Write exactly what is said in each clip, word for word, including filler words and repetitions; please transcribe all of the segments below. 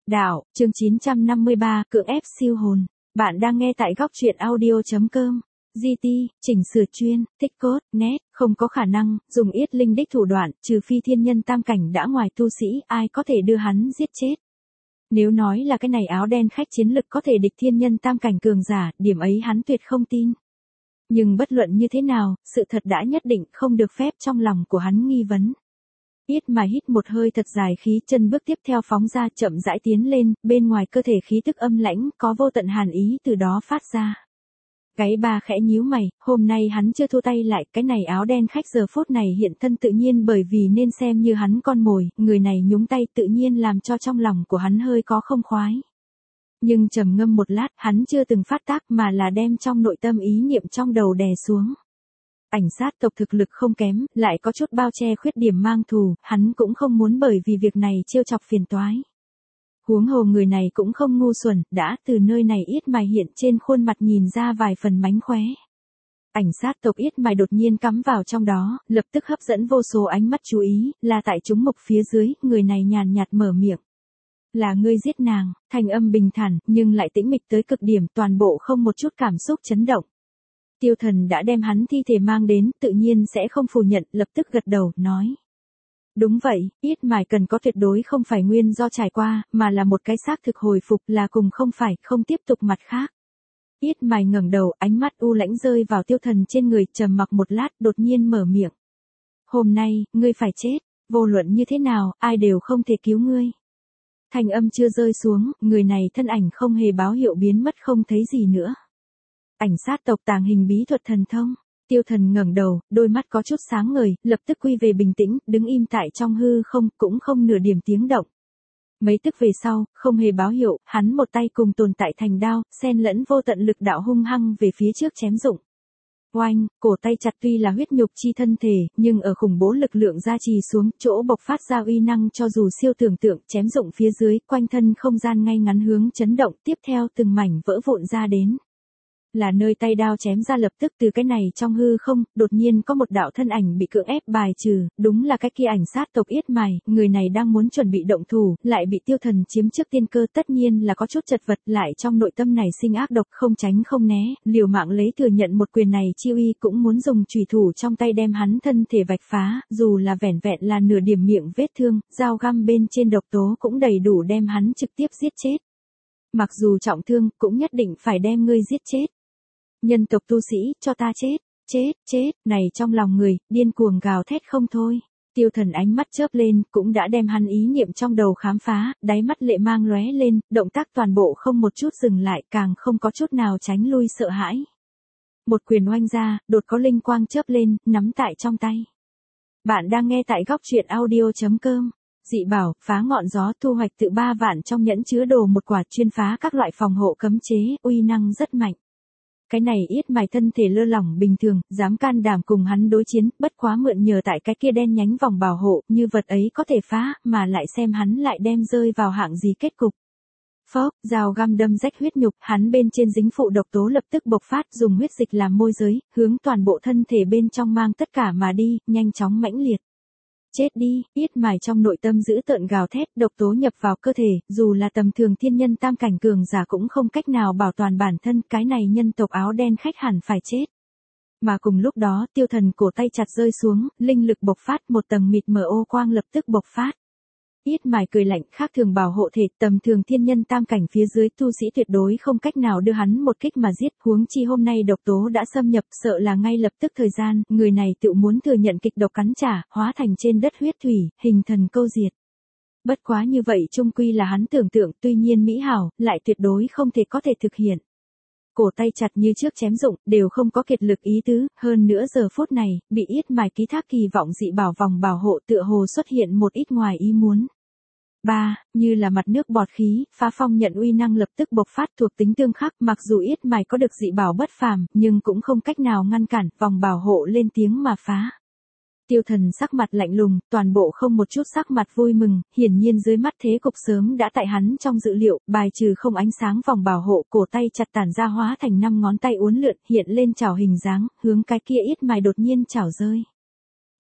Đạo, chương chín trăm năm mươi ba, cưỡng ép siêu hồn. Bạn đang nghe tại góc truyện audio.com. giê tê, chỉnh sửa chuyên, tích cốt, net, không có khả năng, dùng yết linh đích thủ đoạn, trừ phi thiên nhân tam cảnh đã ngoài tu sĩ, ai có thể đưa hắn giết chết. Nếu nói là cái này áo đen khách chiến lực có thể địch thiên nhân tam cảnh cường giả, điểm ấy hắn tuyệt không tin. Nhưng bất luận như thế nào, sự thật đã nhất định không được phép trong lòng của hắn nghi vấn. Yết Mài hít một hơi thật dài khí, chân bước tiếp theo phóng ra, chậm rãi tiến lên, bên ngoài cơ thể khí tức âm lãnh, có vô tận hàn ý từ đó phát ra. Gáy Ba khẽ nhíu mày, hôm nay hắn chưa thu tay lại, cái này áo đen khách giờ phút này hiện thân tự nhiên bởi vì nên xem như hắn con mồi, người này nhúng tay tự nhiên làm cho trong lòng của hắn hơi có không khoái. Nhưng trầm ngâm một lát, hắn chưa từng phát tác mà là đem trong nội tâm ý niệm trong đầu đè xuống. Ảnh sát tộc thực lực không kém, lại có chút bao che khuyết điểm mang thù, hắn cũng không muốn bởi vì việc này trêu chọc phiền toái. Huống hồ người này cũng không ngu xuẩn, đã từ nơi này Yết Mài hiện trên khuôn mặt nhìn ra vài phần mánh khóe. Ảnh sát tộc Yết Mài đột nhiên cắm vào trong đó, lập tức hấp dẫn vô số ánh mắt chú ý, là tại chúng mục phía dưới, người này nhàn nhạt mở miệng. Là ngươi giết nàng, thanh âm bình thản, nhưng lại tĩnh mịch tới cực điểm, toàn bộ không một chút cảm xúc chấn động. Tiêu Thần đã đem hắn thi thể mang đến, tự nhiên sẽ không phủ nhận, lập tức gật đầu, nói. Đúng vậy, Yết Mài cần có tuyệt đối không phải nguyên do trải qua, mà là một cái xác thực hồi phục, là cùng không phải, không tiếp tục mặt khác. Yết Mài ngẩng đầu, ánh mắt u lãnh rơi vào Tiêu Thần trên người, trầm mặc một lát, đột nhiên mở miệng. Hôm nay, ngươi phải chết, vô luận như thế nào, ai đều không thể cứu ngươi. Thanh âm chưa rơi xuống, người này thân ảnh không hề báo hiệu biến mất không thấy gì nữa. Ảnh sát tộc tàng hình bí thuật thần thông. Tiêu Thần ngẩng đầu, đôi mắt có chút sáng ngời, lập tức quy về bình tĩnh, đứng im tại trong hư không, cũng không nửa điểm tiếng động. Mấy tức về sau, không hề báo hiệu, hắn một tay cùng tồn tại thành đao, xen lẫn vô tận lực đạo hung hăng về phía trước chém dụng. Oanh, cổ tay chặt tuy là huyết nhục chi thân thể, nhưng ở khủng bố lực lượng gia trì xuống, chỗ bộc phát ra uy năng cho dù siêu tưởng tượng, chém dụng phía dưới, quanh thân không gian ngay ngắn hướng chấn động, tiếp theo từng mảnh vỡ vụn ra đến. Là nơi tay đao chém ra, lập tức từ cái này trong hư không, đột nhiên có một đạo thân ảnh bị cưỡng ép bài trừ, đúng là cái kia ảnh sát tộc Yết Mài, người này đang muốn chuẩn bị động thủ, lại bị Tiêu Thần chiếm trước tiên cơ, tất nhiên là có chút chật vật, lại trong nội tâm này sinh ác độc, không tránh không né, liều mạng lấy thừa nhận một quyền này chi uy, cũng muốn dùng chùy thủ trong tay đem hắn thân thể vạch phá, dù là vẻn vẹn là nửa điểm miệng vết thương, dao găm bên trên độc tố cũng đầy đủ đem hắn trực tiếp giết chết. Mặc dù trọng thương, cũng nhất định phải đem ngươi giết chết. Nhân tộc tu sĩ, cho ta chết, chết, chết, này trong lòng người, điên cuồng gào thét không thôi. Tiêu Thần ánh mắt chớp lên, cũng đã đem hắn ý niệm trong đầu khám phá, đáy mắt lệ mang lóe lên, động tác toàn bộ không một chút dừng lại, càng không có chút nào tránh lui sợ hãi. Một quyền oanh ra, đột có linh quang chớp lên, nắm tại trong tay. Bạn đang nghe tại góc truyện audio.com. Dị bảo, phá ngọn gió, thu hoạch tự ba vạn trong nhẫn chứa đồ một quả, chuyên phá các loại phòng hộ cấm chế, uy năng rất mạnh. Cái này Yết Mài thân thể lơ lỏng bình thường, dám can đảm cùng hắn đối chiến, bất quá mượn nhờ tại cái kia đen nhánh vòng bảo hộ, như vật ấy có thể phá, mà lại xem hắn lại đem rơi vào hạng gì kết cục. Phốc, dao găm đâm rách huyết nhục, hắn bên trên dính phụ độc tố lập tức bộc phát, dùng huyết dịch làm môi giới, hướng toàn bộ thân thể bên trong mang tất cả mà đi, nhanh chóng mãnh liệt. Chết đi, Yết Mài trong nội tâm giữ tợn gào thét, độc tố nhập vào cơ thể, dù là tầm thường thiên nhân tam cảnh cường giả cũng không cách nào bảo toàn bản thân, cái này nhân tộc áo đen khách hẳn phải chết. Mà cùng lúc đó, Tiêu Thần cổ tay chặt rơi xuống, linh lực bộc phát, một tầng mịt mờ ô quang lập tức bộc phát. Yết Mài cười lạnh, khác thường bảo hộ thể, tầm thường thiên nhân tam cảnh phía dưới tu sĩ tuyệt đối không cách nào đưa hắn một kích mà giết, huống chi hôm nay độc tố đã xâm nhập, sợ là ngay lập tức thời gian, người này tự muốn thừa nhận kịch độc cắn trả, hóa thành trên đất huyết thủy, hình thần câu diệt. Bất quá như vậy chung quy là hắn tưởng tượng, tuy nhiên mỹ hảo, lại tuyệt đối không thể có thể thực hiện. Cổ tay chặt như trước chém dụng, đều không có kiệt lực ý tứ, hơn nữa giờ phút này, bị Yết Mài ký thác kỳ vọng dị bảo vòng bảo hộ tựa hồ xuất hiện một ít ngoài ý muốn. ba. Như là mặt nước bọt khí, phá phong nhận uy năng lập tức bộc phát, thuộc tính tương khắc, mặc dù Yết Mài có được dị bảo bất phàm, nhưng cũng không cách nào ngăn cản, vòng bảo hộ lên tiếng mà phá. Tiêu Thần sắc mặt lạnh lùng, toàn bộ không một chút sắc mặt vui mừng, hiển nhiên dưới mắt thế cục sớm đã tại hắn trong dự liệu, bài trừ không ánh sáng vòng bảo hộ, cổ tay chặt tản ra hóa thành năm ngón tay uốn lượn, hiện lên chảo hình dáng, hướng cái kia Yết Mài đột nhiên chảo rơi.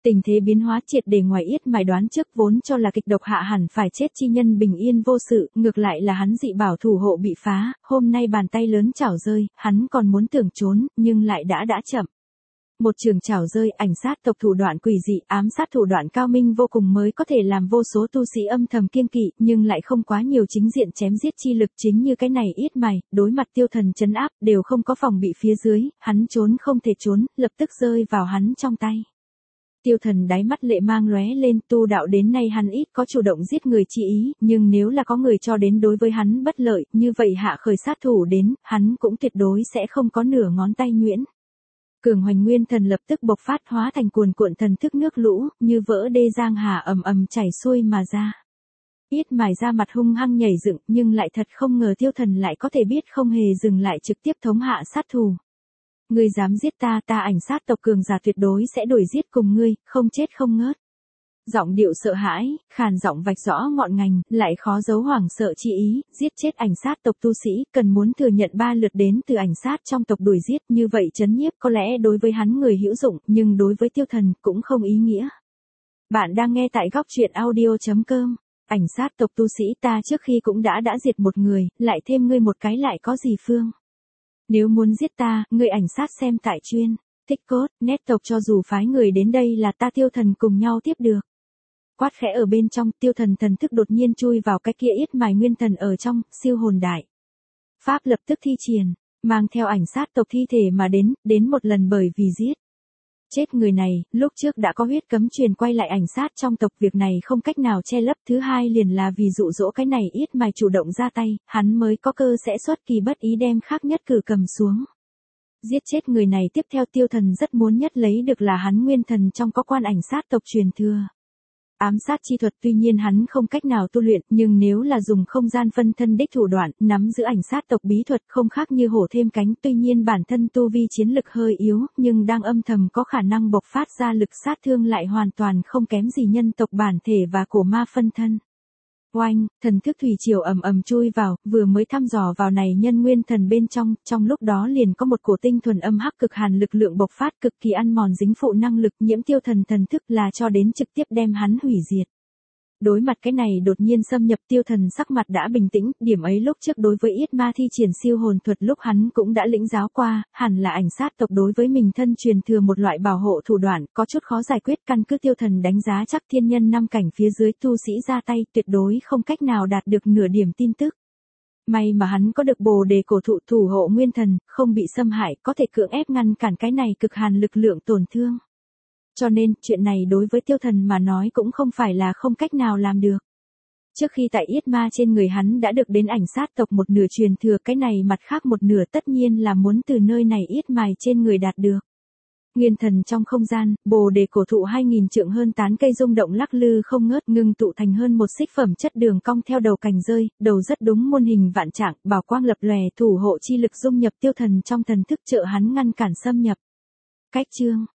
Tình thế biến hóa triệt để ngoài Yết Mài đoán trước, vốn cho là kịch độc hạ hẳn phải chết chi nhân bình yên vô sự, ngược lại là hắn dị bảo thủ hộ bị phá, hôm nay bàn tay lớn chảo rơi, hắn còn muốn tưởng trốn, nhưng lại đã đã chậm. Một trường chảo rơi, ảnh sát tộc thủ đoạn quỷ dị, ám sát thủ đoạn cao minh vô cùng mới có thể làm vô số tu sĩ âm thầm kiêng kỵ, nhưng lại không quá nhiều chính diện chém giết chi lực, chính như cái này Yết Mài, đối mặt tiêu thần trấn áp, đều không có phòng bị phía dưới, hắn trốn không thể trốn, lập tức rơi vào hắn trong tay. Tiêu thần đáy mắt lệ mang lóe lên, tu đạo đến nay hắn ít có chủ động giết người chi ý, nhưng nếu là có người cho đến đối với hắn bất lợi, như vậy hạ khởi sát thủ đến, hắn cũng tuyệt đối sẽ không có nửa ngón tay nhuyễn. Cường hoành nguyên thần lập tức bộc phát, hóa thành cuồn cuộn thần thức nước lũ, như vỡ đê giang hà ầm ầm chảy xuôi mà ra. Yết Mài ra mặt hung hăng nhảy dựng, nhưng lại thật không ngờ tiêu thần lại có thể biết không hề dừng lại trực tiếp thống hạ sát thủ. Ngươi dám giết ta, ta ảnh sát tộc cường giả tuyệt đối sẽ đuổi giết cùng ngươi, không chết không ngớt. Giọng điệu sợ hãi, khàn giọng vạch rõ ngọn ngành, lại khó giấu hoảng sợ chi ý, giết chết ảnh sát tộc tu sĩ, cần muốn thừa nhận ba lượt đến từ ảnh sát trong tộc đuổi giết, như vậy chấn nhiếp có lẽ đối với hắn người hữu dụng, nhưng đối với tiêu thần cũng không ý nghĩa. Bạn đang nghe tại góc truyện audio chấm com. Ảnh sát tộc tu sĩ ta trước khi cũng đã đã diệt một người, lại thêm ngươi một cái lại có gì phương. Nếu muốn giết ta, ngươi ảnh sát xem tại chuyên, thích cốt, nét tộc cho dù phái người đến đây là ta tiêu thần cùng nhau tiếp được. Quát khẽ ở bên trong, tiêu thần thần thức đột nhiên chui vào cái kia Yết Mài nguyên thần ở trong, siêu hồn đại. Pháp lập tức thi triển, mang theo ảnh sát tộc thi thể mà đến, đến một lần bởi vì giết. Chết người này, lúc trước đã có huyết cấm truyền quay lại ảnh sát trong tộc, việc này không cách nào che lấp, thứ hai liền là vì dụ dỗ cái này Yết Mài chủ động ra tay, hắn mới có cơ sẽ xuất kỳ bất ý đem khác nhất cử cầm xuống. Giết chết người này tiếp theo tiêu thần rất muốn nhất lấy được là hắn nguyên thần trong có quan ảnh sát tộc truyền thừa. Ám sát chi thuật tuy nhiên hắn không cách nào tu luyện, nhưng nếu là dùng không gian phân thân đích thủ đoạn, nắm giữ ảnh sát tộc bí thuật không khác như hổ thêm cánh, tuy nhiên bản thân tu vi chiến lực hơi yếu, nhưng đang âm thầm có khả năng bộc phát ra lực sát thương lại hoàn toàn không kém gì nhân tộc bản thể và cổ ma phân thân. Oanh, thần thức thủy triều ầm ầm chui vào, vừa mới thăm dò vào này nhân nguyên thần bên trong, trong lúc đó liền có một cổ tinh thuần âm hắc cực hàn lực lượng bộc phát, cực kỳ ăn mòn dính phụ năng lực, nhiễm tiêu thần thần thức là cho đến trực tiếp đem hắn hủy diệt. Đối mặt cái này đột nhiên xâm nhập, tiêu thần sắc mặt đã bình tĩnh, điểm ấy lúc trước đối với Yết Ma thi triển siêu hồn thuật lúc hắn cũng đã lĩnh giáo qua, hẳn là ảnh sát tộc đối với mình thân truyền thừa một loại bảo hộ thủ đoạn, có chút khó giải quyết, căn cứ tiêu thần đánh giá chắc thiên nhân năm cảnh phía dưới tu sĩ ra tay tuyệt đối không cách nào đạt được nửa điểm tin tức. May mà hắn có được bồ đề cổ thụ thủ hộ nguyên thần, không bị xâm hại, có thể cưỡng ép ngăn cản cái này cực hàn lực lượng tổn thương. Cho nên, chuyện này đối với tiêu thần mà nói cũng không phải là không cách nào làm được. Trước khi tại Yết Ma trên người hắn đã được đến ảnh sát tộc một nửa truyền thừa, cái này mặt khác một nửa tất nhiên là muốn từ nơi này Yết Mài trên người đạt được. Nguyên thần trong không gian, bồ đề cổ thụ hai nghìn trượng hơn tán cây rung động lắc lư không ngớt, ngưng tụ thành hơn một xích phẩm chất đường cong theo đầu cành rơi, đầu rất đúng muôn hình vạn trạng, bảo quang lập lòe, thủ hộ chi lực dung nhập tiêu thần trong thần thức trợ hắn ngăn cản xâm nhập. Cách chương